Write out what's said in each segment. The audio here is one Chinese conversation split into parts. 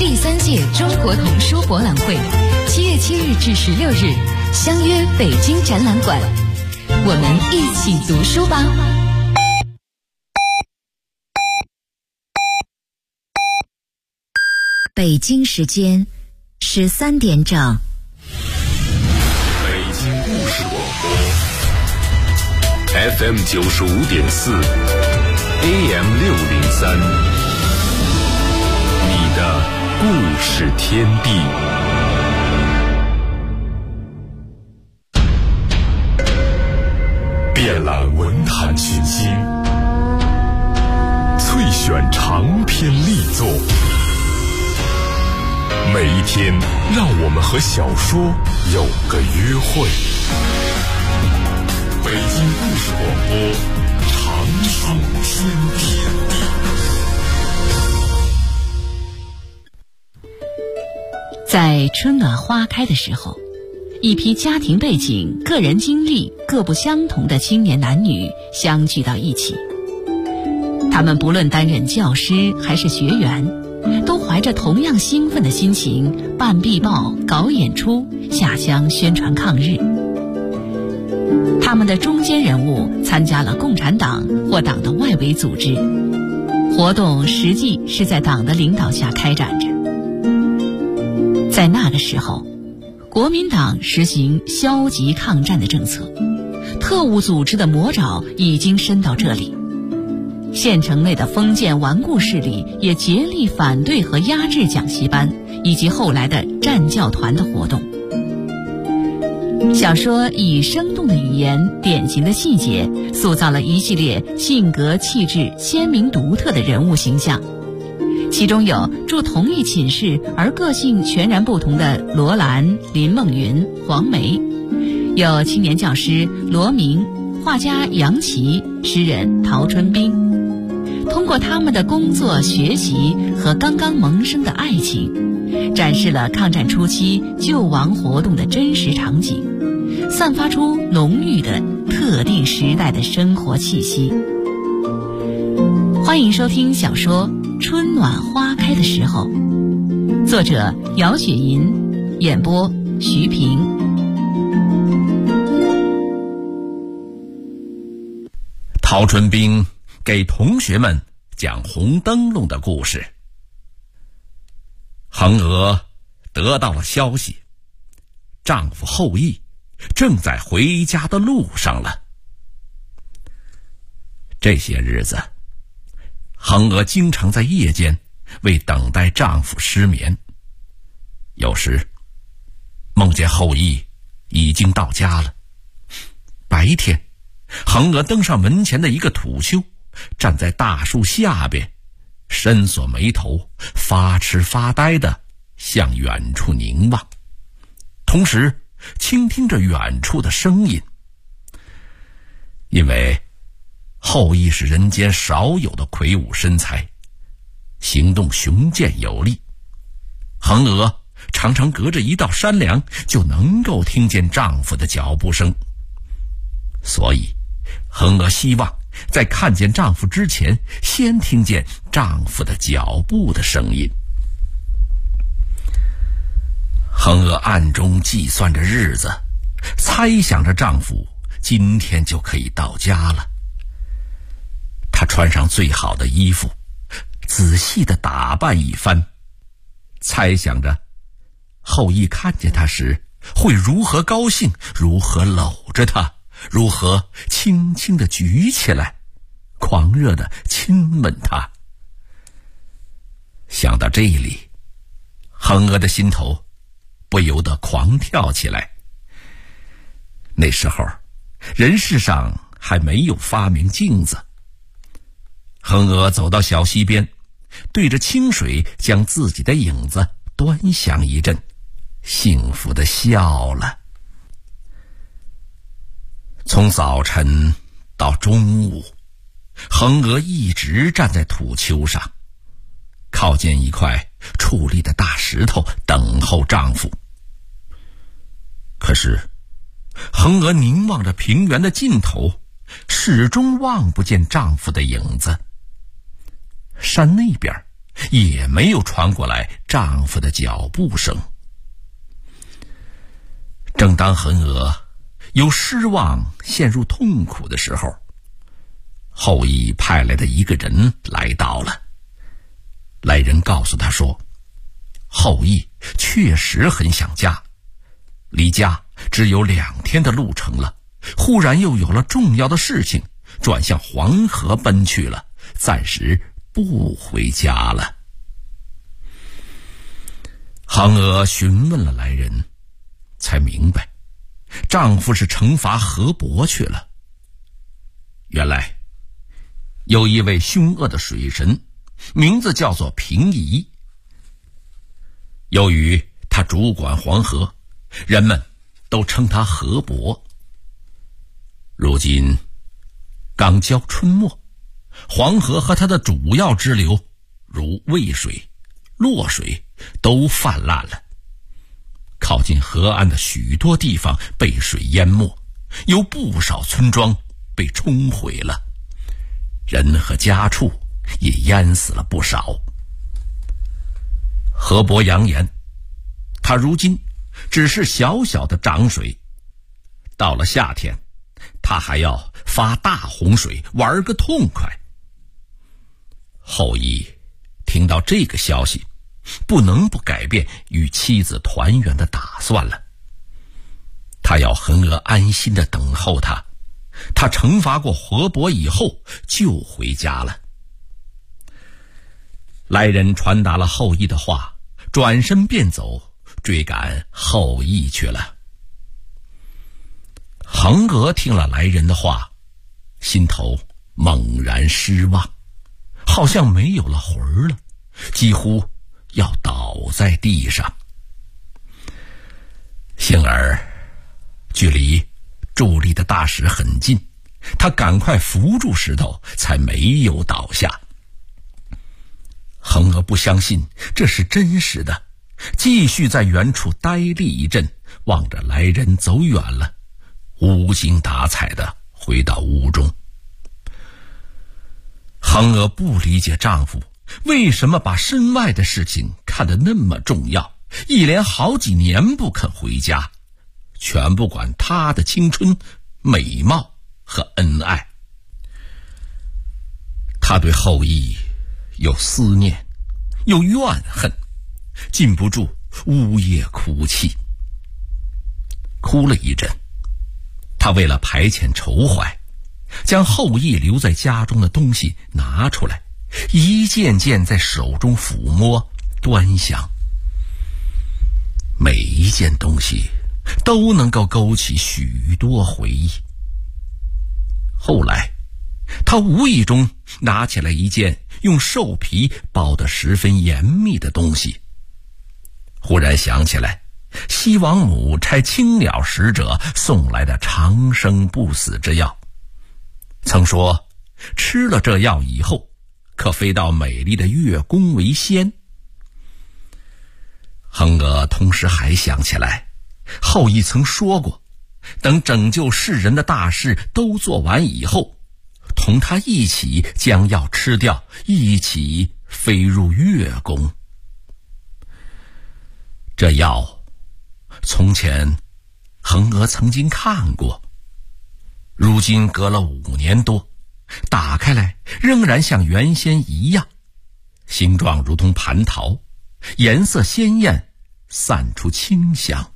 第3届中国童书博览会7月7日至16日相约北京展览馆，我们一起读书吧。 北京时间13点整。 北京故事广播 FM 95.4 AM 603，你的故事天地。遍览文坛群星，萃选长篇力作。每一天，让我们和小说有个约会。北京故事广播，长春天地。 在春暖花开的时候，一批家庭背景、个人经历各不相同的青年男女相聚到一起。他们不论担任教师还是学员，都怀着同样兴奋的心情办壁报、搞演出、下乡宣传抗日。他们的中坚人物参加了共产党或党的外围组织，活动实际是在党的领导下开展着。在那个时候，国民党实行消极抗战的政策，特务组织的魔爪已经伸到这里。县城内的封建顽固势力也竭力反对和压制讲习班以及后来的战教团的活动。小说以生动的语言、典型的细节，塑造了一系列性格气质鲜明独特的人物形象。其中有住同一寝室而个性全然不同的罗兰、林梦云、黄梅，有青年教师罗明、画家杨琦、诗人陶春冰。通过他们的工作、学习和刚刚萌生的爱情，展示了抗战初期救亡活动的真实场景，散发出浓郁的特定时代的生活气息。欢迎收听小说《春暖花开的时候》，作者姚雪银，演播徐平。 陶春冰给同学们讲红灯笼的故事。恒娥得到了消息，丈夫后羿正在回家的路上了。这些日子，恒娥经常在夜间为等待丈夫失眠，有时梦见后羿已经到家了。白天，恒娥登上门前的一个土丘，站在大树下边，深锁眉头，发痴发呆地向远处凝望，同时倾听着远处的声音。因为后羿是人间少有的魁梧身材，行动雄健有力，恒娥常常隔着一道山梁就能够听见丈夫的脚步声，所以恒娥希望在看见丈夫之前，先听见丈夫的脚步的声音。恒娥暗中计算着日子，猜想着丈夫今天就可以到家了。她穿上最好的衣服，仔细地打扮一番，猜想着后羿看见她时会如何高兴，如何搂着她，如何轻轻地举起来，狂热地亲吻她。想到这里，恒娥的心头不由得狂跳起来。那时候，人世上还没有发明镜子。恒娥走到小溪边，对着清水将自己的影子端详一阵，幸福地笑了。从早晨到中午，恒娥一直站在土丘上，靠近一块矗立的大石头，等候丈夫。可是恒娥凝望着平原的尽头，始终望不见丈夫的影子。山那边也没有传过来丈夫的脚步声。正当恒娥由失望陷入痛苦的时候，后羿派来的一个人来到了。来人告诉他说，后羿确实很想家，离家只有2天的路程了，忽然又有了重要的事情，转向黄河奔去了，暂时不回家了。嫦娥询问了来人，才明白丈夫是惩罚河伯去了。原来有一位凶恶的水神，名字叫做平夷。由于他主管黄河，人们都称他河伯。如今刚交春末，黄河和它的主要支流如渭水、洛水都泛滥了，靠近河岸的许多地方被水淹没，有不少村庄被冲毁了，人和家畜也淹死了不少。河伯扬言，他如今只是小小的涨水，到了夏天他还要发大洪水，玩个痛快。后羿听到这个消息，不能不改变与妻子团圆的打算了。他要恒娥安心地等候他，他惩罚过河伯以后就回家了。来人传达了后羿的话，转身便走，追赶后羿去了。恒娥听了来人的话，心头猛然失望，好像没有了魂了，几乎要倒在地上。幸而距离伫立的大石很近，他赶快扶住石头，才没有倒下。恒娥不相信这是真实的，继续在远处呆立一阵，望着来人走远了，无精打采地回到屋中。恒娥不理解丈夫为什么把身外的事情看得那么重要，一连好几年不肯回家，全不管他的青春、美貌和恩爱。他对后羿有思念，有怨恨，禁不住呜咽哭泣。哭了一阵，他为了排遣愁怀，将后羿留在家中的东西拿出来，一件件在手中抚摸端详。每一件东西都能够勾起许多回忆。后来他无意中拿起来一件用兽皮包得十分严密的东西，忽然想起来西王母差青鸟使者送来的长生不死之药，曾说吃了这药以后可飞到美丽的月宫为仙。恒娥同时还想起来后羿曾说过，等拯救世人的大事都做完以后，同他一起将药吃掉，一起飞入月宫。这药从前恒娥曾经看过，如今隔了5年多，打开来仍然像原先一样，形状如同蟠桃，颜色鲜艳，散出清香。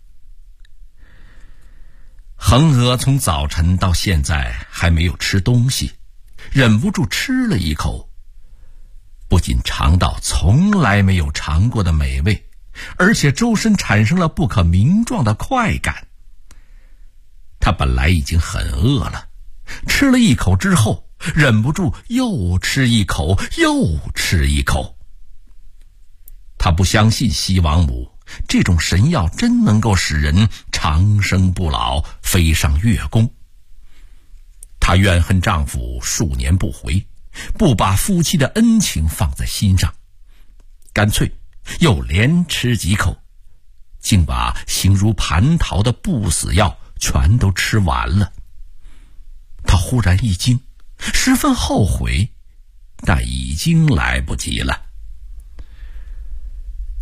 恒娥从早晨到现在还没有吃东西，忍不住吃了一口，不仅尝到从来没有尝过的美味，而且周身产生了不可名状的快感。她本来已经很饿了，吃了一口之后，忍不住又吃一口，又吃一口。她不相信西王母这种神药真能够使人长生不老，飞上月宫。她怨恨丈夫数年不回，不把夫妻的恩情放在心上，干脆又连吃几口，竟把形如蟠桃的不死药全都吃完了。她忽然一惊，十分后悔，但已经来不及了。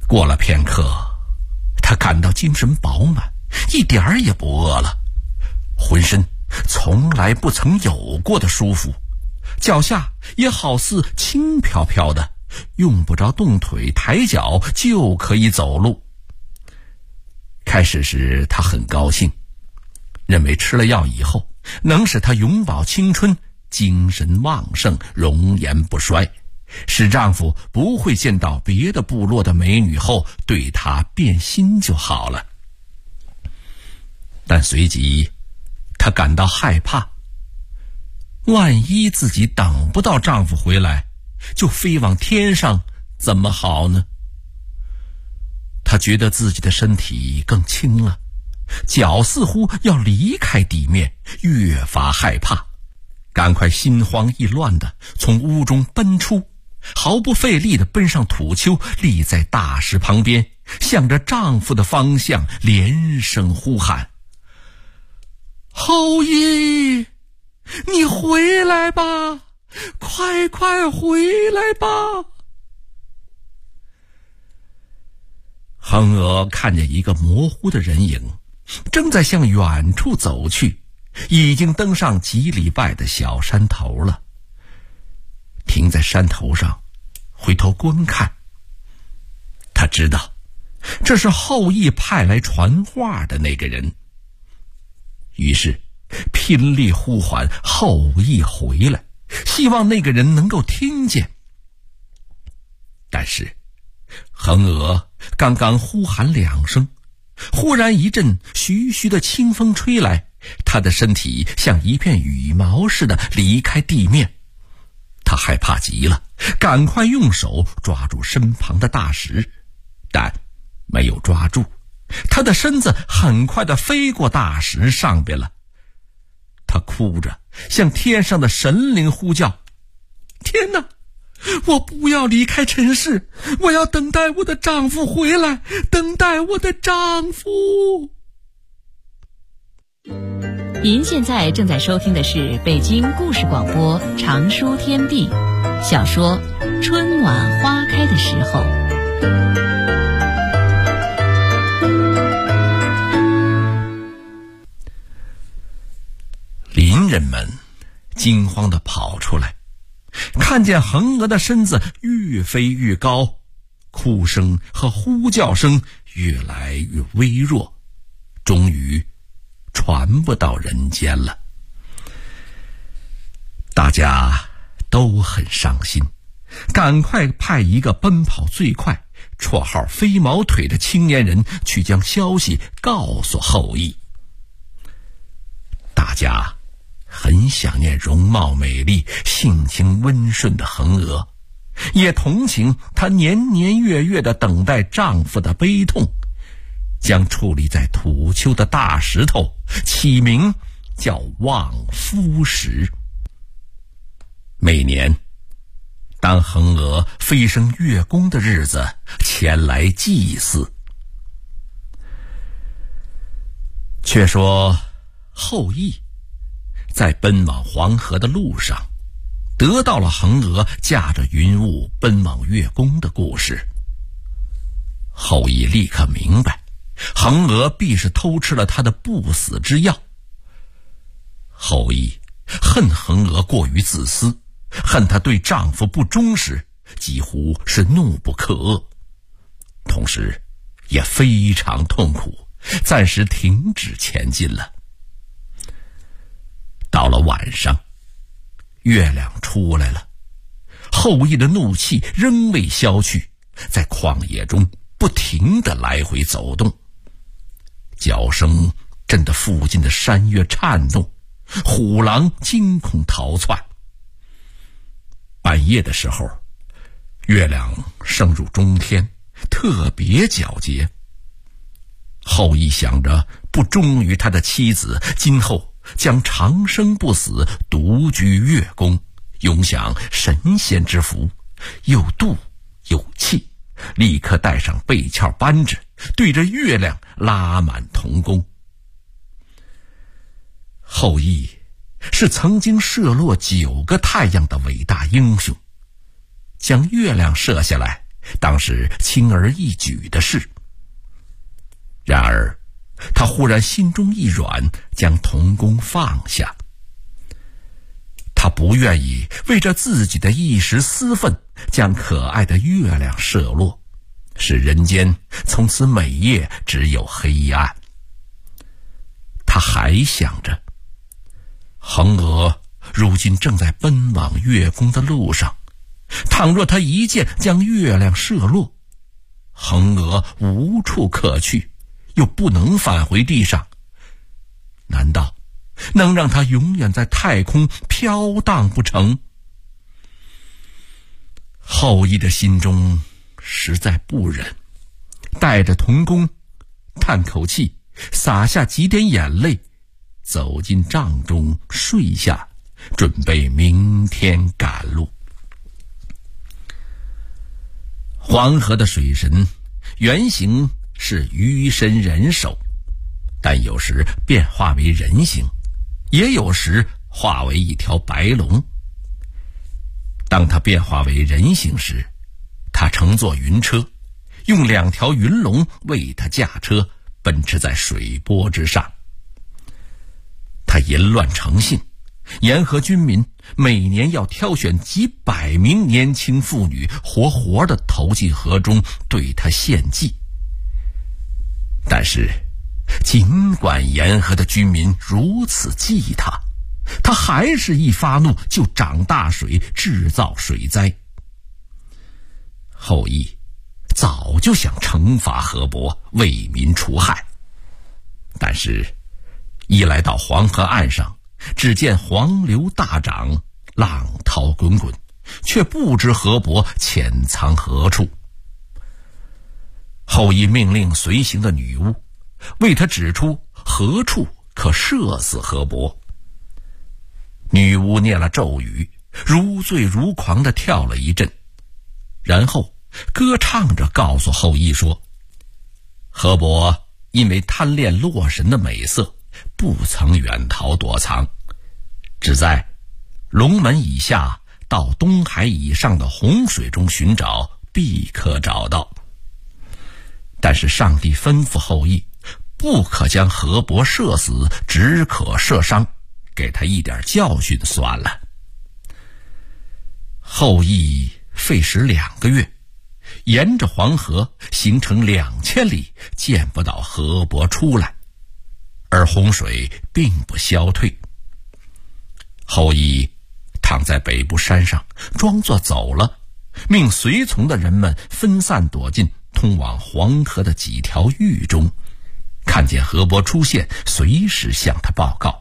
过了片刻，他感到精神饱满，一点儿也不饿了，浑身从来不曾有过的舒服，脚下也好似轻飘飘的，用不着动腿抬脚就可以走路。开始时他很高兴，认为吃了药以后能使他永葆青春，精神旺盛，容颜不衰，使丈夫不会见到别的部落的美女后对她变心就好了。但随即她感到害怕，万一自己等不到丈夫回来，就飞往天上，怎么好呢？她觉得自己的身体更轻了，脚似乎要离开地面，越发害怕，赶快心慌意乱地从屋中奔出，毫不费力地奔上土丘，立在大石旁边，向着丈夫的方向连声呼喊：后羿，你回来吧，快快回来吧！恒娥看见一个模糊的人影正在向远处走去，已经登上几里外的小山头了。停在山头上回头观看，他知道这是后羿派来传话的那个人，于是拼力呼唤后羿回来，希望那个人能够听见。但是恒娥刚刚呼喊2声，忽然一阵徐徐的清风吹来，她的身体像一片羽毛似的离开地面。她害怕极了，赶快用手抓住身旁的大石，但没有抓住，她的身子很快地飞过大石上边了。她哭着向天上的神灵呼叫：天哪，我不要离开尘世，我要等待我的丈夫回来，等待我的丈夫。 您现在正在收听的是北京故事广播长书天地小说《春暖花开的时候》。 邻人们惊慌地跑出来，看见恒娥的身子越飞越高，哭声和呼叫声越来越微弱，终于传不到人间了。大家都很伤心，赶快派一个奔跑最快、绰号飞毛腿的青年人去将消息告诉后羿。大家很想念容貌美丽、性情温顺的恒娥，也同情她年年月月地等待丈夫的悲痛，将矗立在土丘的大石头起名叫望夫石。每年当恒娥飞升月宫的日子，前来祭祀。却说后羿在奔往黄河的路上，得到了恒娥驾着云雾奔往月宫的故事。后羿立刻明白，恒娥必是偷吃了他的不死之药。后羿恨恒娥过于自私，恨她对丈夫不忠实，几乎是怒不可遏，同时也非常痛苦，暂时停止前进了。到了晚上，月亮出来了，后羿的怒气仍未消去，在旷野中不停地来回走动，叫声震得附近的山岳颤动，虎狼惊恐逃窜。半夜的时候，月亮升入中天，特别皎洁。后羿想着不忠于他的妻子，今后将长生不死，独居月宫，永享神仙之福，有度有气，立刻带上背鞘扳指，对着月亮拉满铜弓。后羿是曾经射落9个太阳的伟大英雄，将月亮射下来， 当是轻而易举的事。然而他忽然心中一软，将童弓放下。他不愿意为着自己的一时私愤，将可爱的月亮射落，使人间从此每夜只有黑暗。他还想着，嫦娥如今正在奔往月宫的路上，倘若他一箭将月亮射落，嫦娥无处可去，又不能返回地上，难道能让他永远在太空飘荡不成？后羿的心中实在不忍，带着童弓，叹口气，洒下几点眼泪，走进帐中睡下，准备明天赶路。黄河的水神原型是鱼身人首，但有时变化为人形，也有时化为一条白龙。当他变化为人形时，他乘坐云车，用2条云龙为他驾车，奔驰在水波之上。他淫乱成性，沿河军民每年要挑选几百名年轻妇女，活活地投进河中，对他献祭。但是尽管沿河的居民如此忌他，他还是一发怒就涨大水，制造水灾。后羿早就想惩罚河伯，为民除害，但是一来到黄河岸上，只见黄流大涨，浪涛滚滚，却不知河伯潜藏何处。后羿命令随行的女巫为他指出何处可射死河伯。女巫念了咒语，如醉如狂地跳了一阵，然后歌唱着告诉后羿说，河伯因为贪恋洛神的美色，不曾远逃躲藏，只在龙门以下到东海以上的洪水中寻找，必可找到。但是上帝吩咐后羿，不可将河伯射死，只可射伤，给他一点教训算了。后羿费时2个月，沿着黄河行程2000里，见不到河伯出来，而洪水并不消退。后羿躺在北部山上，装作走了，命随从的人们分散躲进通往黄河的几条峪中，看见河伯出现，随时向他报告。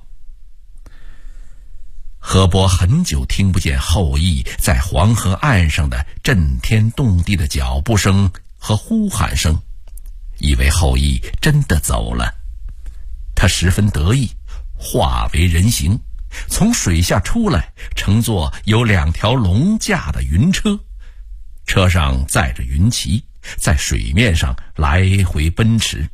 河伯很久听不见后羿在黄河岸上的震天动地的脚步声和呼喊声，以为后羿真的走了。他十分得意，化为人形，从水下出来，乘坐有2条龙驾的云车，车上载着云旗，在水面上来回奔驰。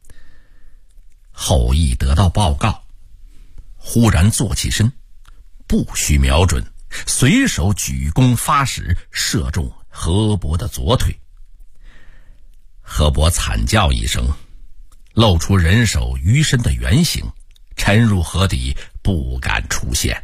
后羿得到报告，忽然坐起身，不许瞄准，随手举弓发矢，射中河伯的左腿。河伯惨叫一声，露出人手鱼身的原形，沉入河底，不敢出现。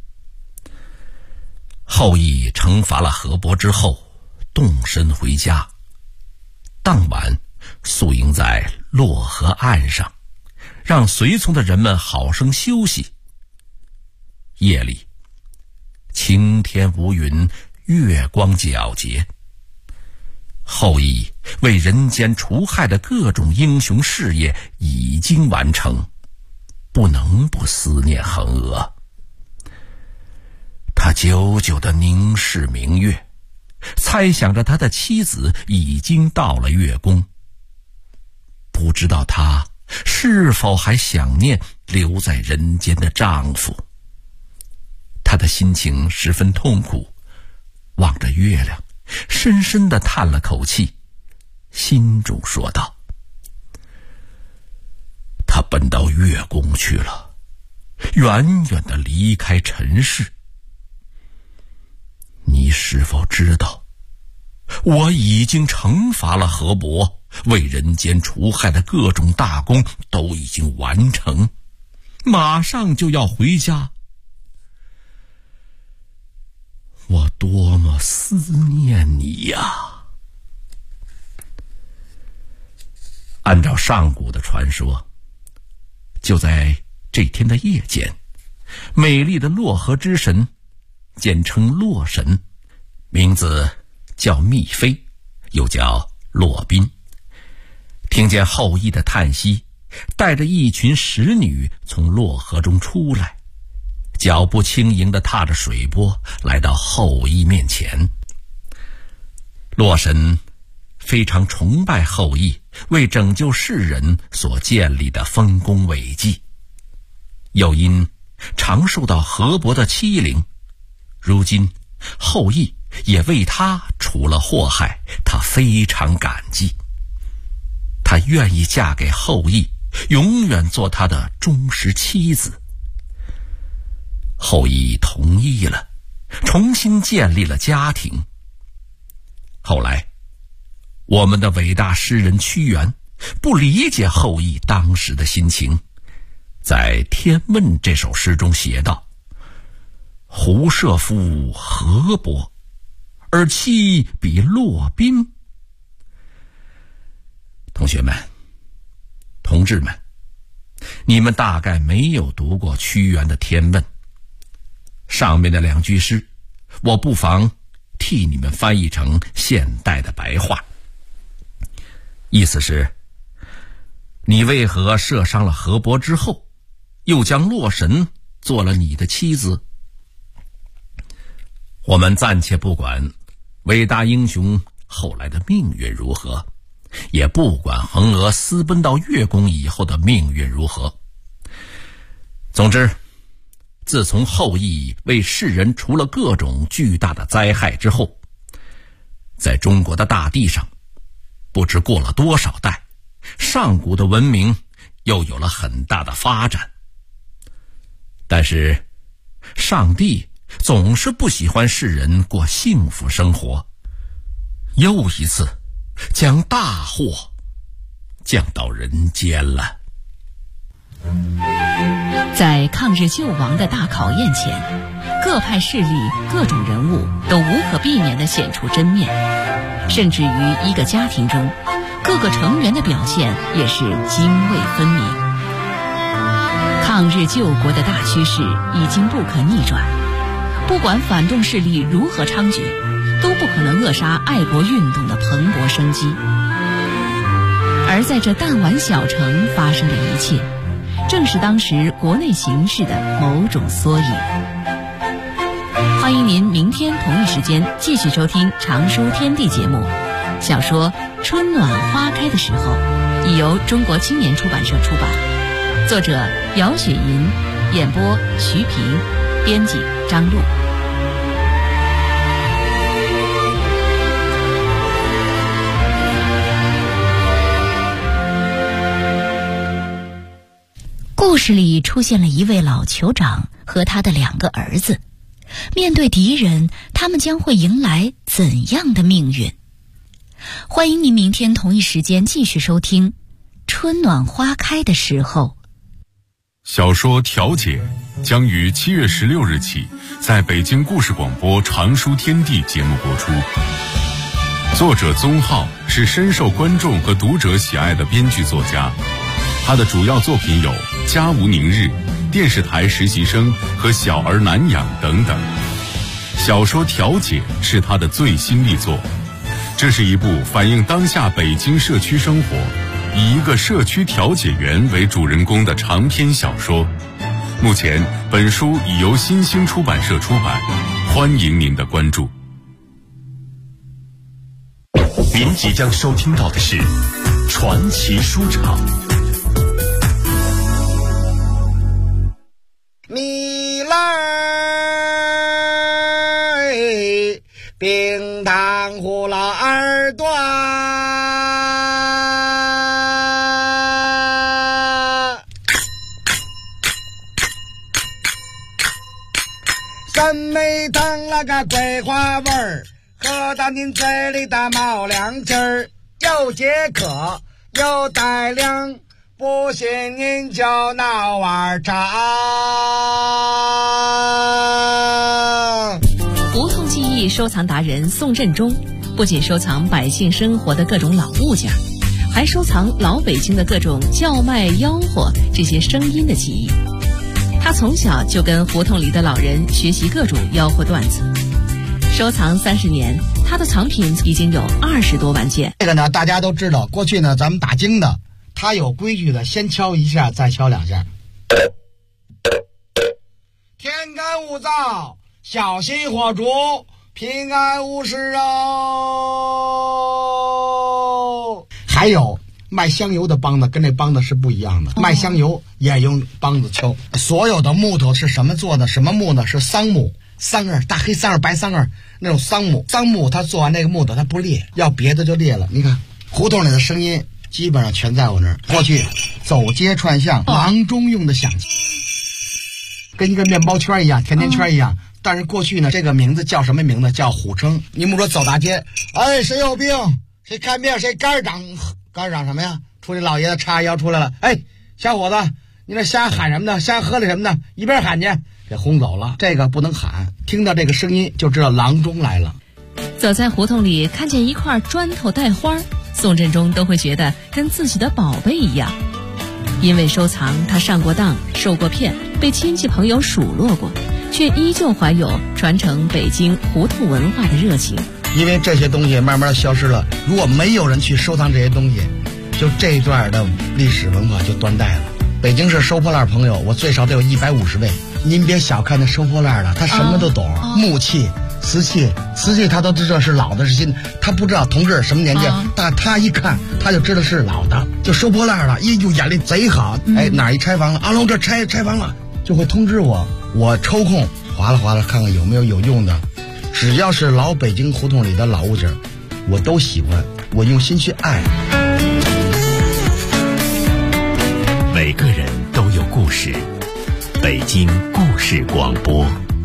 后羿惩罚了河伯之后，动身回家。当晚宿营在洛河岸上，让随从的人们好生休息。夜里，晴天无云，月光皎洁。后羿为人间除害的各种英雄事业已经完成，不能不思念嫦娥。他久久地凝视明月，猜想着他的妻子已经到了月宫，不知道他是否还想念留在人间的丈夫。他的心情十分痛苦，望着月亮，深深地叹了口气，心中说道：他奔到月宫去了，远远地离开尘世。你是否知道， 我已经惩罚了河伯，为人间除害的各种大功都已经完成，马上就要回家。我多么思念你呀！按照上古的传说，就在这天的夜间，美丽的洛河之神，简称洛神，名字叫密妃，又叫洛宾，听见后羿的叹息，带着一群使女从洛河中出来，脚步轻盈地踏着水波，来到后羿面前。洛神非常崇拜后羿为拯救世人所建立的丰功伟绩，又因常受到河伯的欺凌，如今后羿也为他除了祸害，他非常感激。他愿意嫁给后羿，永远做他的忠实妻子。后羿同意了，重新建立了家庭。后来我们的伟大诗人屈原不理解后羿当时的心情，在《天问》这首诗中写道：胡射夫河伯，而妻比洛宾。同学们，同志们，你们大概没有读过屈原的《天问》，上面的两句诗，我不妨替你们翻译成现代的白话。意思是，你为何射伤了河伯之后，又将洛神做了你的妻子？我们暂且不管伟大英雄后来的命运如何，也不管嫦娥私奔到月宫以后的命运如何。总之，自从后羿为世人除了各种巨大的灾害之后，在中国的大地上，不知过了多少代，上古的文明又有了很大的发展。但是上帝总是不喜欢世人过幸福生活，又一次将大祸降到人间了。 在抗日救亡的大考验前，各派势力、各种人物都无可避免地显出真面，甚至于一个家庭中，各个成员的表现也是泾渭分明。抗日救国的大趋势已经不可逆转，不管反动势力如何猖獗，都不可能扼杀爱国运动的蓬勃生机。而在这弹丸小城发生的一切，正是当时国内形势的某种缩影。欢迎您明天同一时间继续收听《常书天地》节目。小说《春暖花开的时候》已由中国青年出版社出版，作者姚雪银，演播徐平，编辑张璐。 故事里出现了一位老酋长和他的2个儿子，面对敌人，他们将会迎来怎样的命运？欢迎您明天同一时间继续收听《春暖花开的时候》。 小说《调解》将于7月16日起在北京故事广播《常书天地》节目播出。作者宗浩是深受观众和读者喜爱的编剧作家，他的主要作品有《家无宁日》、《电视台实习生》和《小儿难养》等等。小说《调解》是他的最新力作，这是一部反映当下北京社区生活，以一个社区调解员为主人公的长篇小说。目前本书已由新兴出版社出版，欢迎您的关注。 您即将收听到的是传奇书场。 米来冰糖葫芦耳朵，山梅汤那个桂花味儿，和喝到您嘴里的冒凉气儿，又解渴又带凉，不信您就闹碗茶。 胡同记忆收藏达人宋振中不仅收藏百姓生活的各种老物件，还收藏老北京的各种叫卖吆喝这些声音的记忆。他从小就跟胡同里的老人学习各种吆喝段子，收藏30年，他的藏品已经有20多万件。 这个呢，大家都知道，过去呢，咱们打更的，他有规矩的，先敲一下，再敲2下。天干物燥，小心火烛，平安无事哦。还有卖香油的梆子跟这梆子是不一样的，卖香油也用梆子敲。所有的木头是什么做的？什么木呢？是桑木，桑叶，大黑桑叶、白桑叶那种桑木。桑木它做完那个木头它不裂，要别的就裂了。你看胡同里的声音基本上全在我那儿。过去走街串巷，郎中用的响器，跟一个面包圈一样，甜甜圈一样。但是过去呢，这个名字叫什么名字？叫虎称。你们说走大街，哎，谁有病？谁看病？谁肝长什么呀？出去老爷子叉腰出来了，哎，小伙子，你那瞎喊什么呢？瞎喝了什么呢？一边喊去，给轰走了。这个不能喊，听到这个声音就知道郎中来了。 走在胡同里，看见一块砖头带花，宋振中都会觉得跟自己的宝贝一样。因为收藏，他上过当，受过骗，被亲戚朋友数落过，却依旧怀有传承北京胡同文化的热情。 因为这些东西慢慢消失了，如果没有人去收藏这些东西，就这一段的历史文化就断代了。北京市收破烂朋友，我最少得有150位。您别小看那收破烂的，他什么都懂，木器、瓷器他都知道是老的是新的，他不知道同志什么年纪，但他一看他就知道是老的，就收破烂了，就眼力贼好。哎，哪一拆房了？阿龙这拆房了，就会通知我，我抽空划拉看看有没有用的。只要是老北京胡同里的老物件，我都喜欢，我用心去爱。 每个人都有故事，北京故事广播。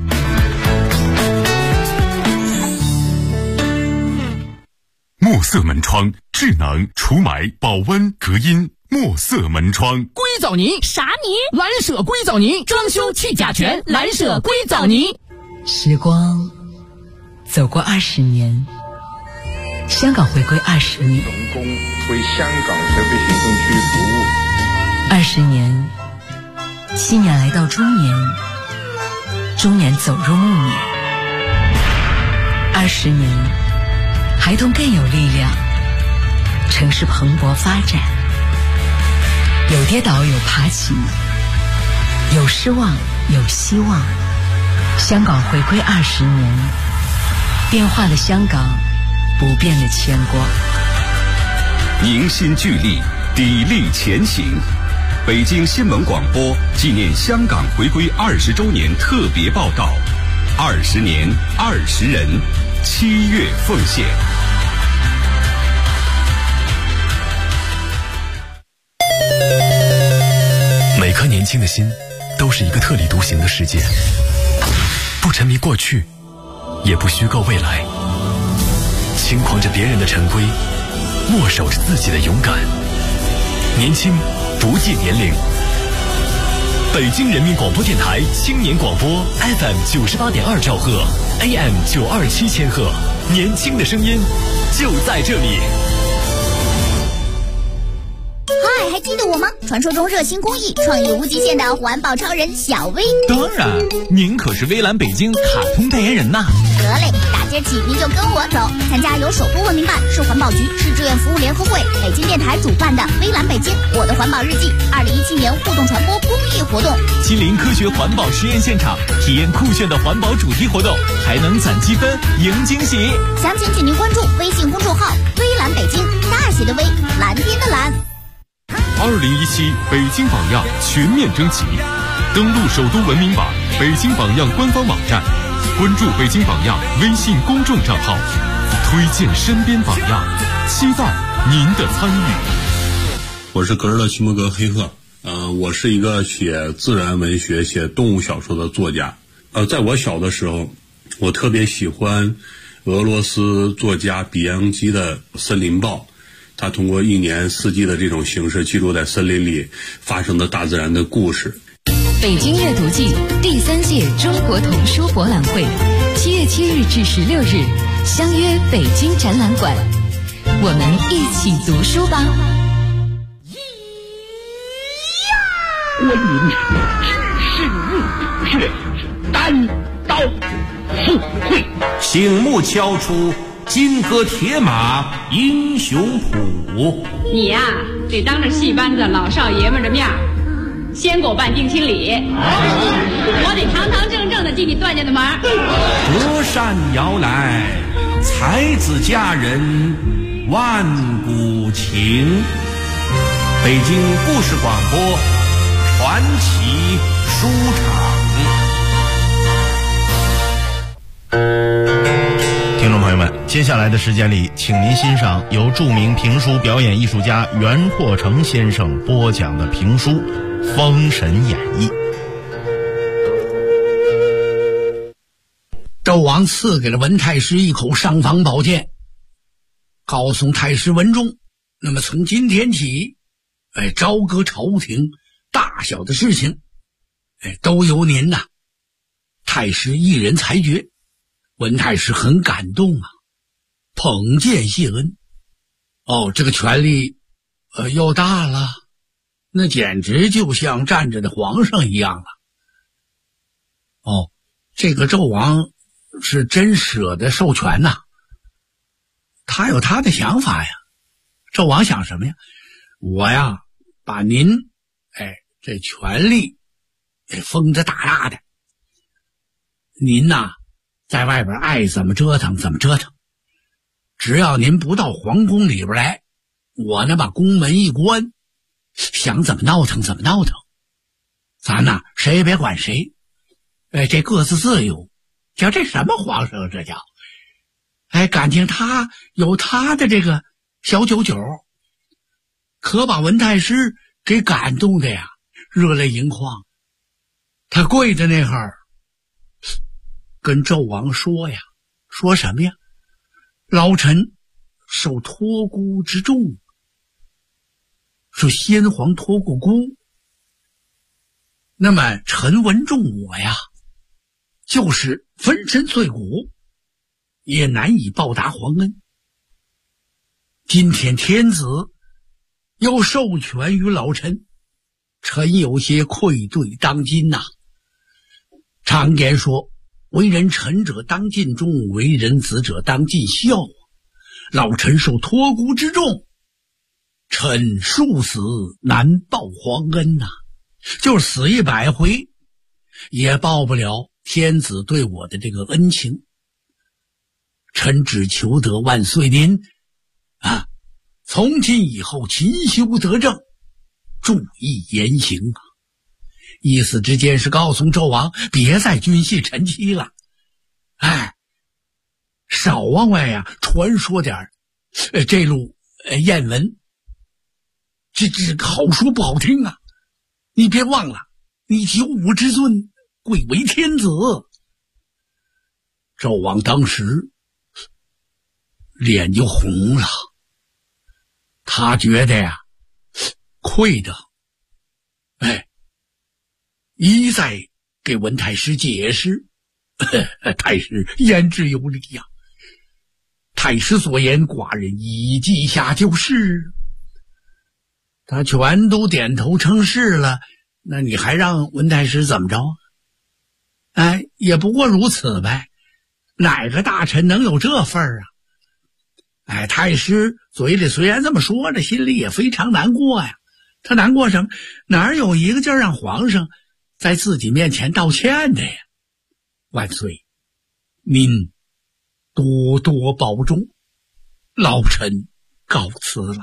墨色门窗，智能除霾、保温、隔音。墨色门窗， 硅藻泥啥泥？ 蓝舍硅藻泥，装修去甲醛，蓝舍硅藻泥。 时光走过20年，香港回归20年， 成功为香港特别行政区服务 20年，青年来到中年，中年走入暮年，20年，孩童更有力量，城市蓬勃发展，有跌倒有爬起，有失望有希望。香港回归20年，变化的香港，不变的牵挂。 凝心聚力，砥砺前行。北京新闻广播纪念香港回归20周年特别报道：20年20人，7月奉献。 每颗年轻的心，都是一个特立独行的世界，不沉迷过去，也不虚构未来，轻狂着别人的陈规，握手着自己的勇敢。年轻不计年龄。北京人民广播电台青年广播 FM 98.2兆赫 AM 927千赫，年轻的声音就在这里。 嗨，还记得我吗？传说中热心公益、创意无极限的环保超人小薇。 当然，您可是微蓝北京卡通代言人呐。 得嘞，大街起您就跟我走，参加由首都文明办、市环保局、市志愿服务联合会、北京电台主办的微蓝北京我的环保日记2017年互动传播公益活动， 亲临科学环保实验现场，体验酷炫的环保主题活动，还能攒积分赢惊喜。 详情请您关注微信公众号微蓝北京，大写的微，蓝天的蓝。 2017北京榜样全面征集，登录首都文明网、北京榜样官方网站，关注北京榜样微信公众账号，推荐身边榜样，期待您的参与。 我是格日勒·徐摩格·黑赫，我是一个写自然文学、写动物小说的作家。在我小的时候，我特别喜欢俄罗斯作家比扬基的《森林报》，他通过一年四季的这种形式记录在森林里发生的大自然的故事。 北京阅读季第3届中国童书博览会7月7日至16日相约北京展览馆，我们一起读书吧。 观音指示入穴，单刀赴会， 醒目敲出金戈铁马英雄谱。 你呀，得当着戏班子老少爷们的面先给我办定亲礼，我得堂堂正正的进你段家的门。 隔山遥来，才子佳人万古情。北京故事广播传奇书场。 听众朋友们，接下来的时间里，请您欣赏由著名评书表演艺术家袁阔成先生播讲的评书《封神演义》。 纣王赐给了文太师一口尚方宝剑，告诉太师文忠，那么从今天起，朝歌朝廷大小的事情，都由您呐，太师一人裁决。文太师很感动啊，捧剑谢恩。这个权力又大了，那简直就像站着的皇上一样了。这个纣王是真舍得授权呐，他有他的想法呀。纣王想什么呀？我呀，把您这权力封得大大的，您呐在外边爱怎么折腾怎么折腾，只要您不到皇宫里边来，我呢把宫门一关，想怎么闹腾怎么闹腾，咱呐谁也别管谁，这各自自由。叫这什么皇上这叫，感情他有他的这个小九九，可把文太师给感动的呀热泪盈眶。他跪在那儿跟纣王说呀，说什么呀？老臣受托孤之重，说先皇托过孤，那么臣文重我呀，就是粉身碎骨也难以报答皇恩。今天天子又授权于老臣，臣有些愧对当今呐。常言说，为人臣者当尽忠，为人子者当尽孝。老臣受托孤之重，臣殊死难报皇恩呐，就是死100回也报不了天子对我的这个恩情。臣只求得万岁您从今以后勤修德政，注意言行啊。意思之间是告诉纣王别再君系臣妻了，少往外呀传说点这路谚文，这好说不好听啊。你别忘了，你95之尊贵为天子。纣王当时脸就红了，他觉得呀愧的，一再给文太师解释。太师言之有理呀，太师所言寡人已记下就是。他全都点头称是了，那你还让文太师怎么着？也不过如此呗，哪个大臣能有这份儿啊？太师嘴里虽然这么说着，心里也非常难过呀。他难过什么？哪有一个劲儿让皇上在自己面前道歉的呀？万岁，您多多保重，老臣告辞了。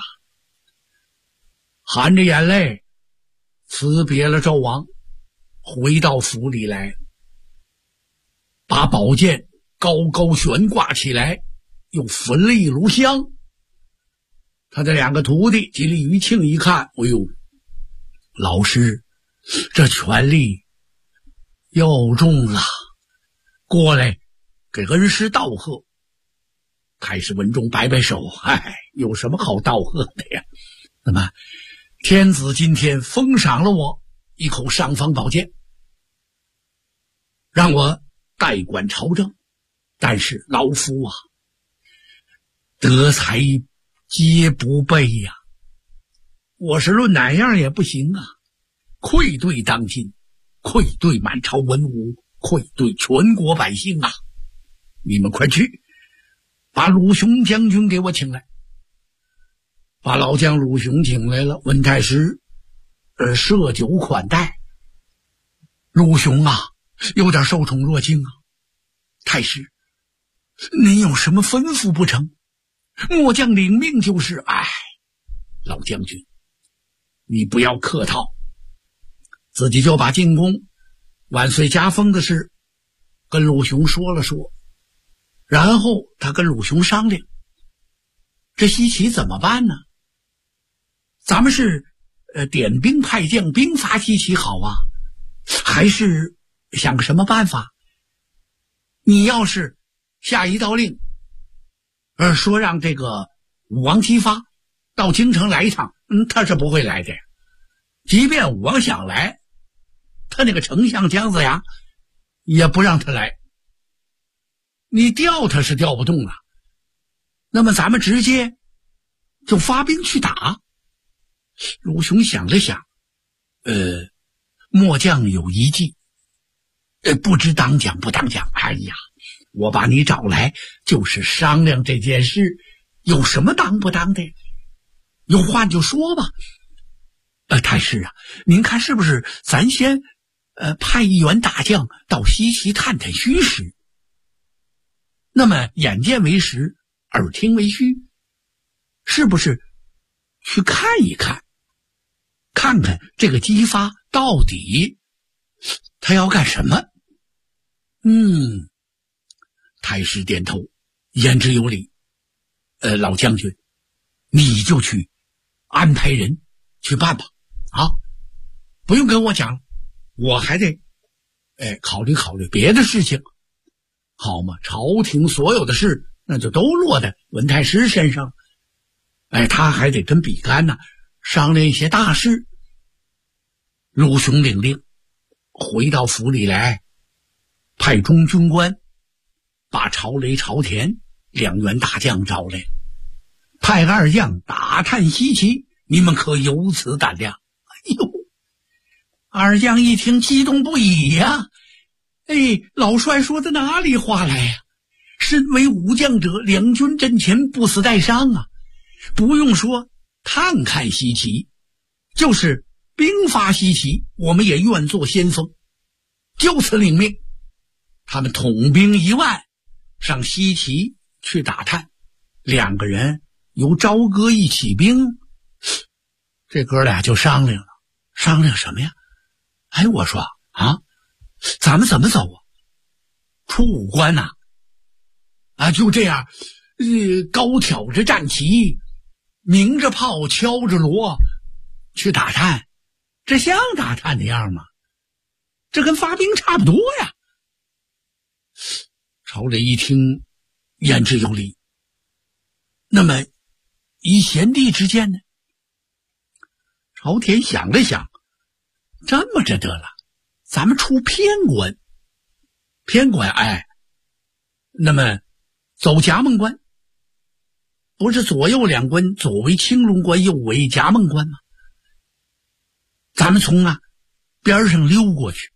含着眼泪辞别了纣王，回到府里来，把宝剑高高悬挂起来，又焚了一炉香。他的2个徒弟及李余庆一看，老师这权力又重了，过来给恩师道贺， 开始文中摆摆手，有什么好道贺的呀？那么天子今天封赏了我一口尚方宝剑，让我代管朝政，但是老夫啊，德才皆不备呀，我是论哪样也不行啊，愧对当今，愧对满朝文武，愧对全国百姓啊！你们快去把鲁雄将军给我请来。把老将鲁雄请来了，文太师设酒款待。鲁雄啊，有点受宠若惊啊。太师，您有什么吩咐不成？末将领命就是。老将军，你不要客套，自己就把进宫万岁加封的事跟鲁雄说了说，然后他跟鲁雄商量，这西岐怎么办呢？咱们是点兵派将兵伐西岐好啊，还是想个什么办法？你要是下一道令，说让这个武王姬发到京城来一趟，他是不会来的。即便武王想来，他那个丞相姜子牙也不让他来。你调他是调不动了，那么咱们直接就发兵去打。鲁雄想了想，末将有一计，不知当讲不当讲。我把你找来就是商量这件事，有什么当不当的？有话就说吧。太师啊，您看是不是咱先派一员大将到西岐探探虚实？那么眼见为实，耳听为虚，是不是去看一看，看看这个姬发到底他要干什么？太师点头，言之有理。老将军，你就去安排人去办吧。不用跟我讲了，我还得考虑考虑别的事情，好嘛？朝廷所有的事那就都落在文太师身上，他还得跟比干呢商量一些大事。鲁雄领令，回到府里来，派中军官把曹雷、曹田两员大将找来，派二将打探西岐，你们可有此胆量？二将一听激动不已呀！老帅说的哪里话来呀？身为武将者，两军阵前不死带伤啊！不用说探看西岐，就是兵发西岐，我们也愿做先锋。就此领命，他们统兵1万上西岐去打探。两个人由朝歌一起兵，这哥俩就商量了。商量什么呀？我说咱们怎么走啊？出武关呐！就这样，高挑着战旗，鸣着炮，敲着锣，去打探，这像打探的样吗？这跟发兵差不多呀。曹磊一听，言之有理。那么，以贤弟之见呢？曹田想了想，这么着得了，咱们出偏关。偏关，那么走夹梦关，不是左右两关，左为青龙关，右为夹梦关吗？咱们从边上溜过去，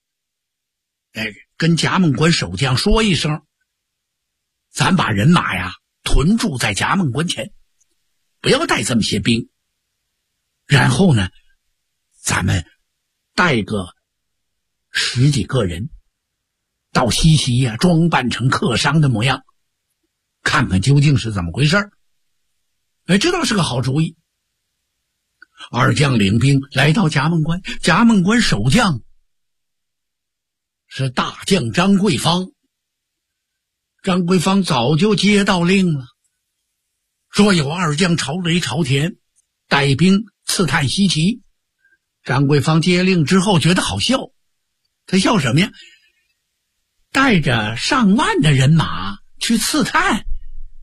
跟夹梦关守将说一声，咱把人马呀屯驻在夹梦关前，不要带这么些兵。然后呢，咱们带个10几个人到西岐呀，装扮成客商的模样，看看究竟是怎么回事。这倒是个好主意。二将领兵来到夹梦关，夹梦关守将是大将张桂芳。张桂芳早就接到令了，说有二将曹雷、曹田带兵刺探西岐。张桂芳接令之后觉得好笑，他笑什么呀？带着上万的人马去刺探，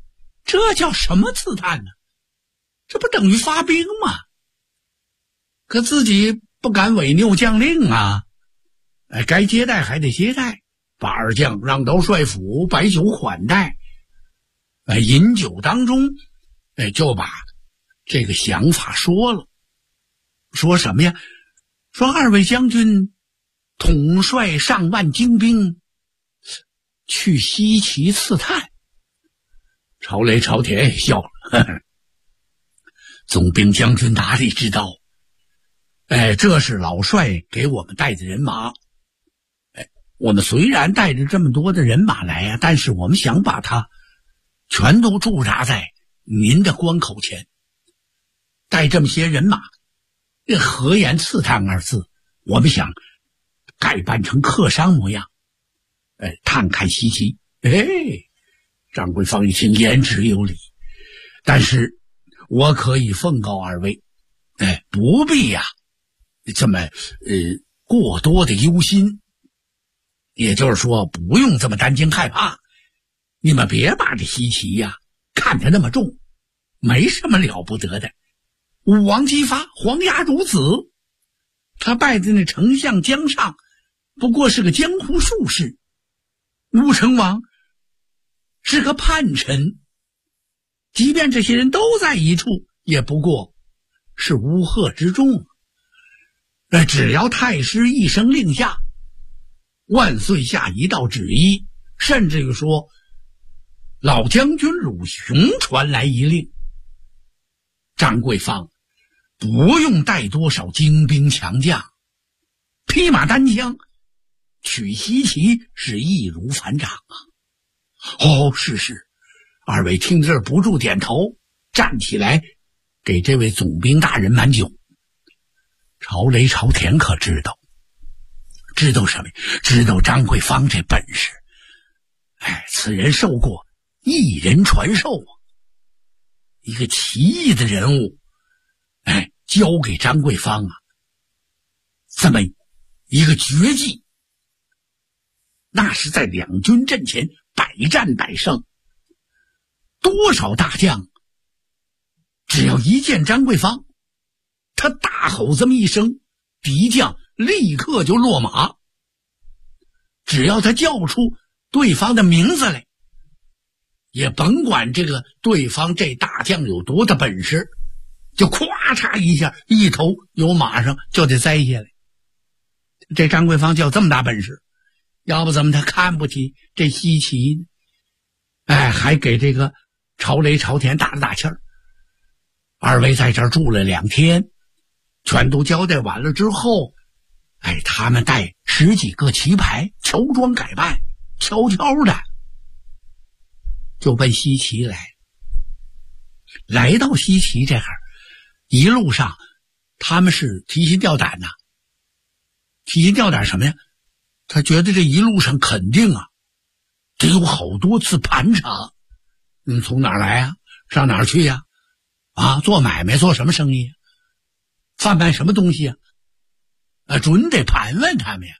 这叫什么刺探呢？这不等于发兵吗？可自己不敢违拗将令啊！该接待还得接待，把二将让到帅府摆酒款待。饮酒当中，就把这个想法说了。说什么呀？说二位将军统帅上万精兵去西岐刺探。朝雷朝田笑了，呵呵，总兵将军哪里知道？这是老帅给我们带的人马。我们虽然带着这么多的人马来啊，但是我们想把它全都驻扎在您的关口前，带这么些人马，何言刺探二字？我们想改扮成客商模样，探看西岐。张桂芳一听言之有理，但是我可以奉告二位，不必呀，这么过多的忧心，也就是说不用这么担惊害怕。你们别把这西岐呀看得那么重，没什么了不得的。武王姬发，黄牙孺子，他拜的那丞相姜尚不过是个江湖术士，武成王是个叛臣，即便这些人都在一处，也不过是乌合之众。只要太师一声令下，万岁下一道旨意，甚至于说老将军鲁雄传来一令，张桂芳不用带多少精兵强将，披马单枪取西岐是易如反掌啊！是，二位听这儿不住点头，站起来给这位总兵大人满酒。朝雷朝田可知道什么？知道张桂芳这本事。此人受过一人传授啊，一个奇异的人物，交给张桂芳啊，这么一个绝技，那是在两军阵前百战百胜，多少大将只要一见张桂芳，他大吼这么一声，敌将立刻就落马。只要他叫出对方的名字来，也甭管这个对方这大将有多大本事，就咵嚓一下，一头由马上就得栽下来。这张桂芳就有这么大本事，要不怎么他看不起这西岐呢？还给这个朝雷朝田打了打气儿。二位在这儿住了2天，全都交代完了之后，他们带10几个旗牌，乔装改扮，悄悄的就奔西岐来。来到西岐这儿，一路上他们是提心吊胆呐。提心吊胆什么呀？他觉得这一路上肯定啊得有好多次盘查。你们从哪儿来啊？上哪儿去呀？做买卖做什么生意？贩卖什么东西啊？准得盘问他们呀。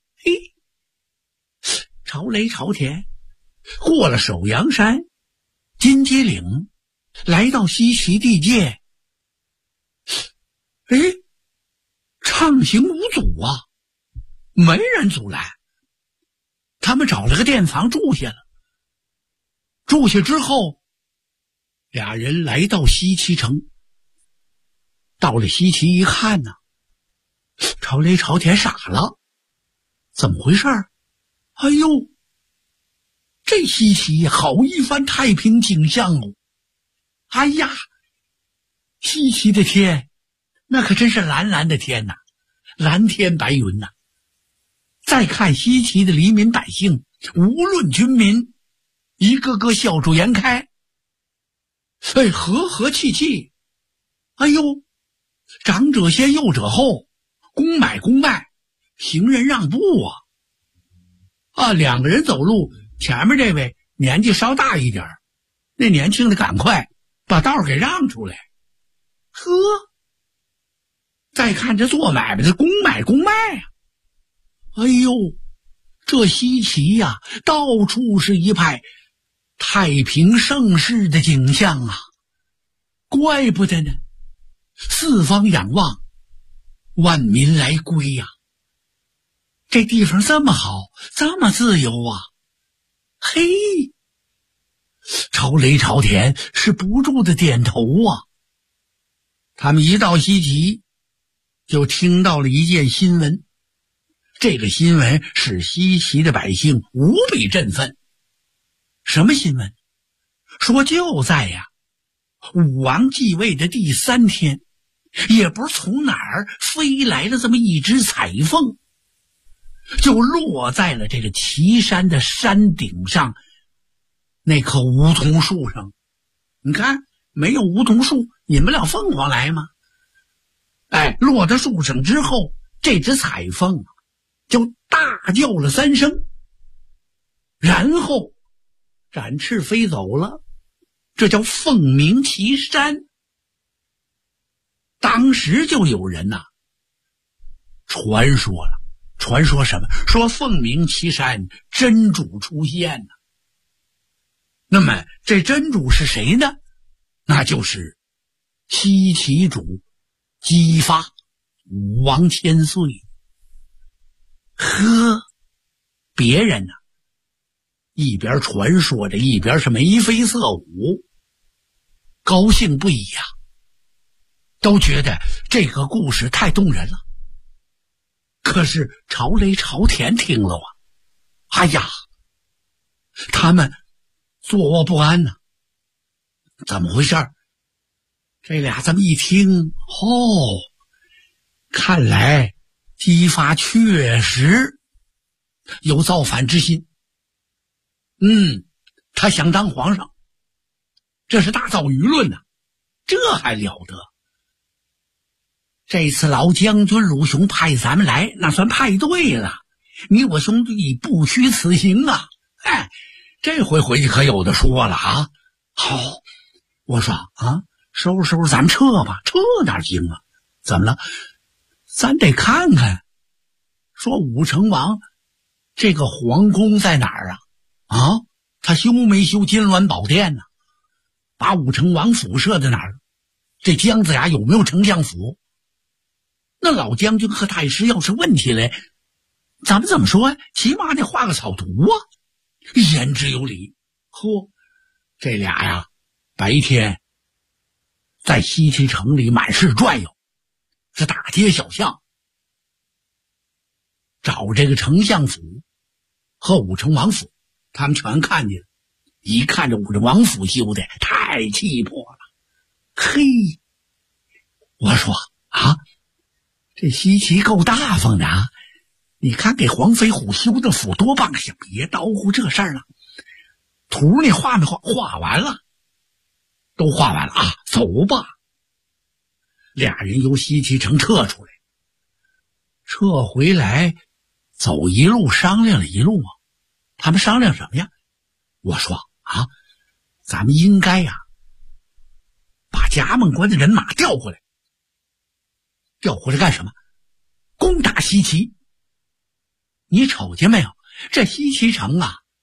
朝雷朝田过了首阳山、金鸡岭，来到西岐地界，畅行无阻啊，没人阻拦。他们找了个店房住下了。住下之后，俩人来到西岐城。到了西岐一看呢，朝雷朝田傻了，怎么回事？这西岐好一番太平景象哦！西岐的天那可真是蓝蓝的天呐，蓝天白云呐。再看西岐的黎民百姓，无论军民，一个个笑逐颜开，和和气气。长者先，幼者后，公买公卖，行人让步啊！两个人走路，前面这位年纪稍大一点，那年轻的赶快把道给让出来。再看这做买卖的公买公卖啊！这西岐呀，到处是一派太平盛世的景象啊！怪不得呢，四方仰望，万民来归呀！这地方这么好，这么自由啊！嘿，朝雷朝田是不住的点头啊。他们一到西岐，就听到了一件新闻。这个新闻使西岐的百姓无比振奋。什么新闻？说就在武王继位的第3天，也不是从哪儿飞来了这么一只彩凤，就落在了这个岐山的山顶上那棵梧桐树上。你看，没有梧桐树，引不了凤凰来吗？落到树上之后，这只彩凤就大叫了3声，然后展翅飞走了。这叫凤鸣岐山。当时就有人传说了，传说什么？说凤鸣岐山真主出现了。那么这真主是谁呢？那就是西岐主姬发，武王千岁。呵，别人一边传说着，一边是眉飞色舞，高兴不已呀，都觉得这个故事太动人了。可是朝雷朝田听了哎呀，他们坐卧不安怎么回事？这俩这么一听，看来姬发确实有造反之心。他想当皇上，这是大造舆论这还了得？这次老将军鲁雄派咱们来，那算派对了。你我兄弟不虚此行这回回去可有的说了好，我说收拾收拾咱们撤吧。撤哪行啊？怎么了？咱得看看，说武成王这个皇宫在哪儿他修没修金銮宝殿把武成王府设在哪儿？这姜子牙有没有丞相府？那老将军和太师要是问起来，咱们怎么说起码得画个草图言之有理。这俩白天在西岐城里满市转悠，是大街小巷，找这个丞相府和武成王府，他们全看见了。一看这武成王府修的太气魄了。我说这西岐够大方的你看给黄飞虎修的府多棒，行，别叨咕这事儿了。图你画没画？画完了，都画完了走吧。俩人由西岐城撤出来，撤回来走一路商量了一路他们商量什么呀？我说咱们应该把夹梦关的人马调回来。调回来干什么？攻打西岐。你瞅见没有？这西岐城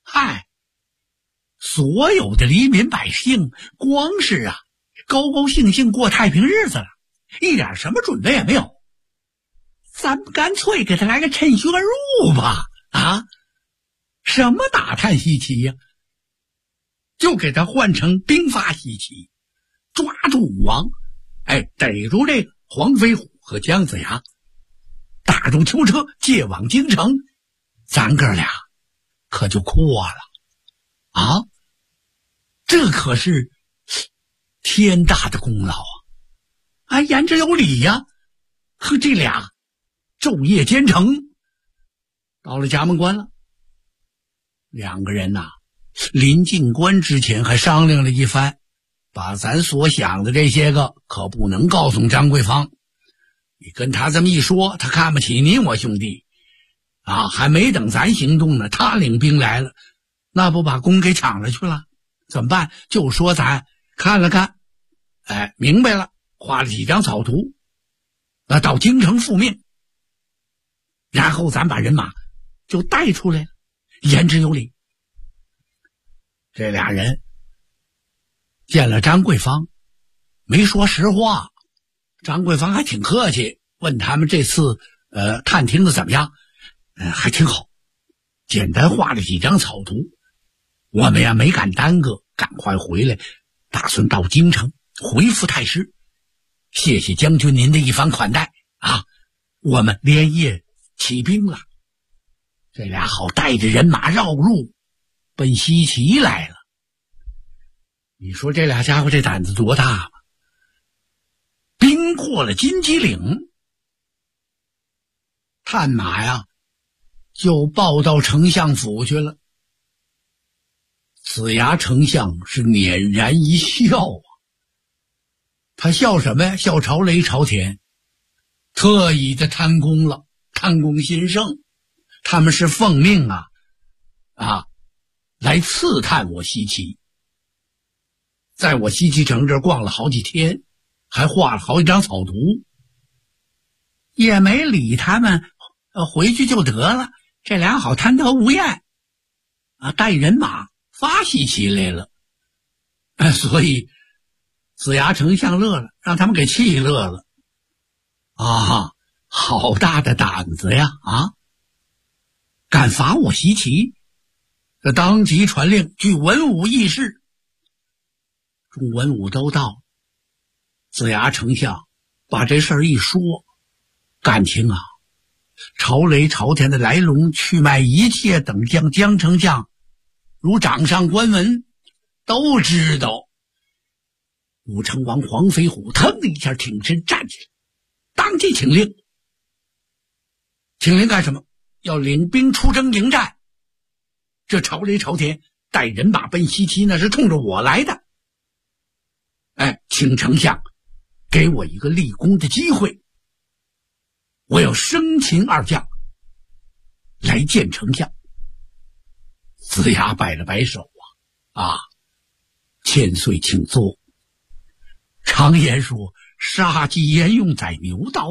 所有的黎民百姓光是高高兴兴过太平日子了，一点什么准备也没有。咱们干脆给他来个趁虚而入吧什么打探西岐呀？就给他换成兵发西岐，抓住武王，逮住这个黄飞虎和姜子牙，打住囚车，借往京城，咱哥俩可就阔了这可是天大的功劳言之有理和这俩昼夜兼程，到了夹门关了。两个人临进关之前还商量了一番，把咱所想的这些个可不能告诉张桂芳。你跟他这么一说，他看不起你我兄弟还没等咱行动呢，他领兵来了，那不把弓给抢了去了？怎么办？就说咱看了看明白了，画了几张草图到京城复命，然后咱把人马就带出来了，言之有理。 这俩人见了张桂芳，没说实话。张桂芳还挺客气，问他们这次探听的怎么样？还挺好，简单画了几张草图。我们呀没敢耽搁，赶快回来，打算到京城回复太师。谢谢将军您的一番款待啊！我们连夜起兵了。这俩好带着人马绕路奔西岐来了。你说这俩家伙这胆子多大吧？兵过了金鸡岭，探马呀就报到丞相府去了。子牙丞相是捻然一笑啊，他笑什么呀？笑朝雷朝田特意的贪功了，贪功兴盛。他们是奉命来刺探我西岐，在我西岐城这儿逛了好几天，还画了好几张草图，也没理他们，回去就得了。这俩好贪得无厌带人马发西岐来了。所以子牙丞相乐了，让他们给气乐了。好大的胆子呀！敢伐我西岐！这当即传令，据文武议事。众文武都到，子牙丞相把这事儿一说，感情朝雷朝田的来龙去脉一切等将江丞相如掌上观文，都知道。武成王黄飞虎腾的一下挺身站起来，当即请令。请令干什么？要领兵出征迎战。这朝雷朝田带人马奔西岐，那是冲着我来的。请丞相给我一个立功的机会，我要生擒二将来见丞相。子牙摆了摆手千岁请坐。常言说，杀鸡焉用宰牛刀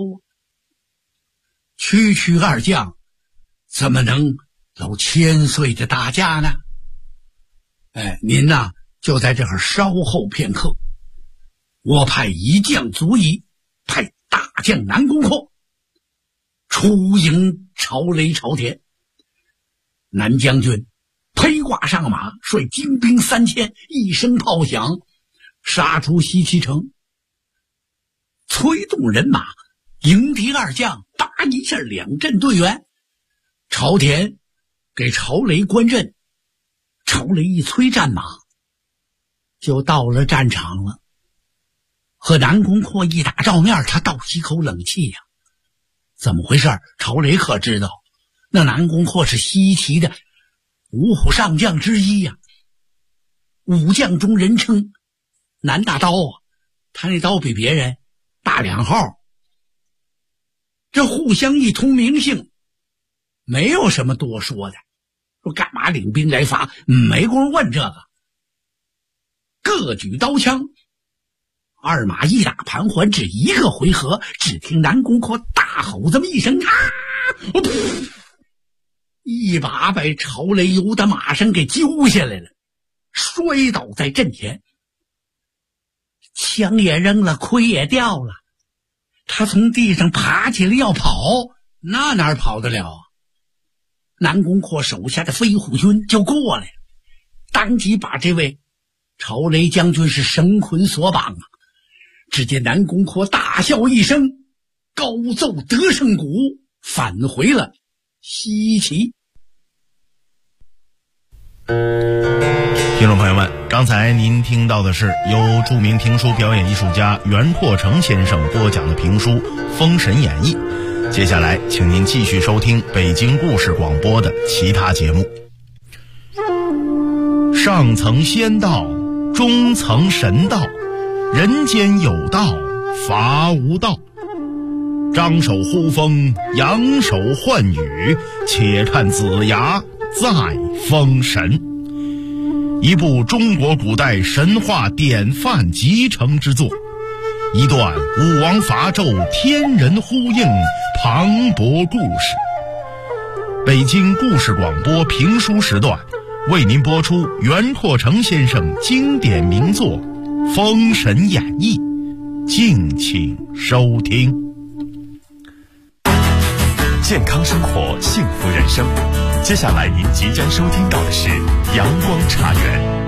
区区二将怎么能老千岁的大驾呢？您就在这儿稍后片刻，我派一将足矣，派大将南宫阔出迎朝雷朝田。南将军披挂上马，率精兵3000，一声炮响，杀出西岐城，催动人马迎敌二将，打一下两阵队员。朝田给朝雷关阵，朝雷一催战马，就到了战场了。和南宫阔一打照面，他倒吸口冷气呀。怎么回事？朝雷可知道，那南宫阔是西岐的五虎上将之一呀，武将中人称南大刀他那刀比别人大2号。这互相一通名姓，没有什么多说的。说干嘛领兵来伐？没工夫问这个。各举刀枪，二马一打盘桓，只一个回合，只听南宫阔大吼这么一声，一把把朝雷由的马上给揪下来了，摔倒在阵前。枪也扔了，盔也掉了，他从地上爬起来要跑，那哪跑得了南宫阔手下的飞虎军就过来，当即把这位朝雷将军是绳捆索绑只见南宫阔大笑一声，高奏得胜鼓，返回了西岐。 听众朋友们，刚才您听到的是由著名评书表演艺术家袁拓成先生播讲的评书《封神演义》。接下来请您继续收听北京故事广播的其他节目。上层仙道，中层神道，人间有道，伐无道。张手呼风，扬手唤雨，且看子牙再封神。一部中国古代神话典范集成之作，一段武王伐纣天人呼应磅礴故事。北京故事广播评书时段， 为您播出袁阔成先生经典名作《封神演义》，敬请收听。 健康生活，幸福人生。接下来您即将收听到的是阳光茶园。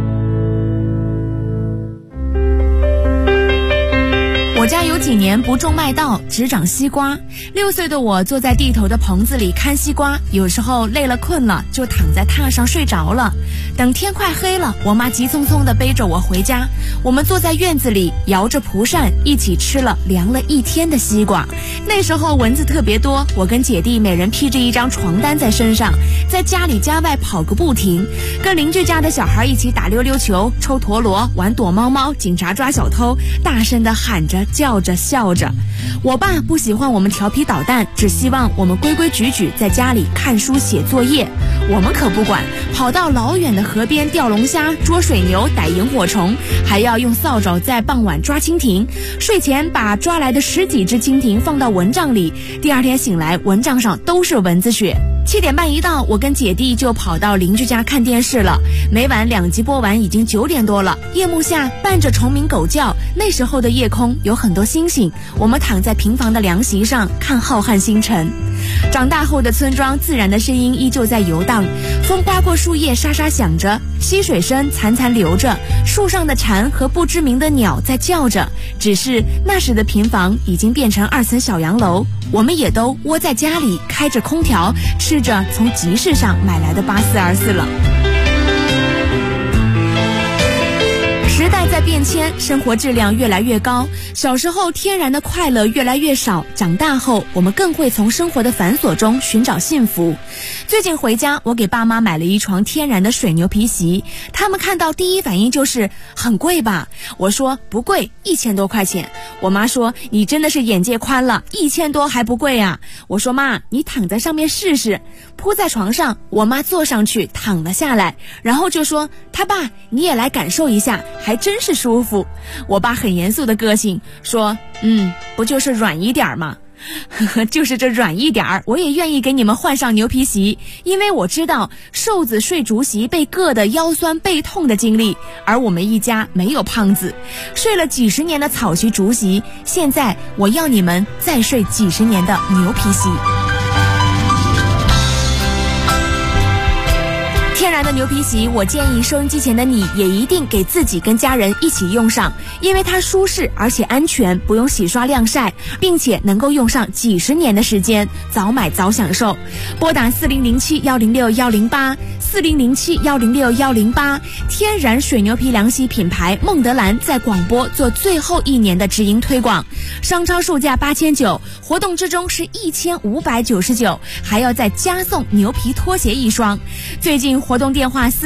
我家有几年不种麦稻，只长西瓜。6岁的我坐在地头的棚子里看西瓜，有时候累了困了，就躺在榻上睡着了。等天快黑了，我妈急匆匆地背着我回家。我们坐在院子里，摇着蒲扇，一起吃了凉了1天的西瓜。那时候蚊子特别多，我跟姐弟每人披着一张床单在身上，在家里家外跑个不停，跟邻居家的小孩一起打溜溜球、抽陀螺、玩躲猫猫、警察抓小偷，大声地喊着叫着笑着。我爸不喜欢我们调皮捣蛋，只希望我们规规矩矩在家里看书写作业。我们可不管，跑到老远的河边钓龙虾、捉水牛、逮萤火虫，还要用扫帚在傍晚抓蜻蜓。睡前把抓来的10几只蜻蜓放到蚊帐里，第二天醒来蚊帐上都是蚊子血。7点半一到，我跟姐弟就跑到邻居家看电视了。每晚2集播完，已经9点多了。夜幕下伴着虫鸣狗叫，那时候的夜空有很多星星。我们躺在平房的凉席上看浩瀚星辰。长大后的村庄，自然的声音依旧在游荡，风刮过树叶沙沙响着，溪水声潺潺流着，树上的蝉和不知名的鸟在叫着。只是那时的平房已经变成2层小洋楼，我们也都窝在家里开着空调，吃着从集市上买来的8424了。时代在变迁，生活质量越来越高，小时候天然的快乐越来越少，长大后我们更会从生活的繁琐中寻找幸福。最近回家，我给爸妈买了一床天然的水牛皮席，他们看到第一反应就是很贵吧？我说不贵，1000多块钱。我妈说你真的是眼界宽了，1000多还不贵啊？我说妈，你躺在上面试试。铺在床上，我妈坐上去躺了下来，然后就说他爸你也来感受一下，还真是舒服。我爸很严肃的个性说不就是软一点吗？就是这软一点，我也愿意给你们换上牛皮席，因为我知道瘦子睡竹席被硌得腰酸背痛的经历，而我们一家没有胖子，睡了几十年的草席竹席，现在我要你们再睡几十年的牛皮席。天然的牛皮席，我建议收音机前的你也一定给自己跟家人一起用上，因为它舒适而且安全，不用洗刷晾晒，并且能够用上几十年的时间，早买早享受。拨打4007-106-108，4007-106-108，天然水牛皮凉席品牌孟德兰在广播做最后1年的直营推广，商超售价8900，活动之中是1599，还要再加送牛皮拖鞋1双。最近活动电话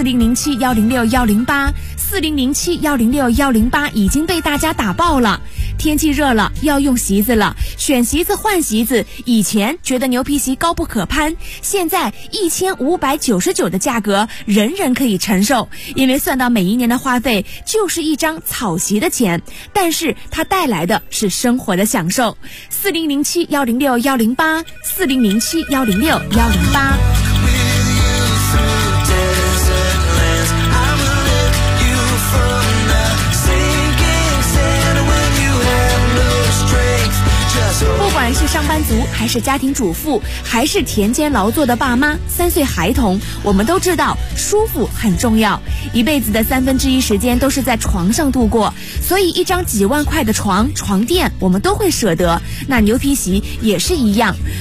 4007-106-108，4007-106-108已经被大家打爆了。天气热了，要用席子了，选席子换席子。以前觉得牛皮席高不可攀，现在1599的价格人人可以承受，因为算到每一年的花费就是一张草席的钱，但是它带来的是生活的享受。4007-106-108，4007-106-108。不管是上班族还是家庭主妇，还是田间劳作的爸妈、3岁孩童，我们都知道舒服很重要，一辈子的1/3时间都是在床上度过，所以一张几万块的床垫我们都会舍得，那牛皮席也是一样。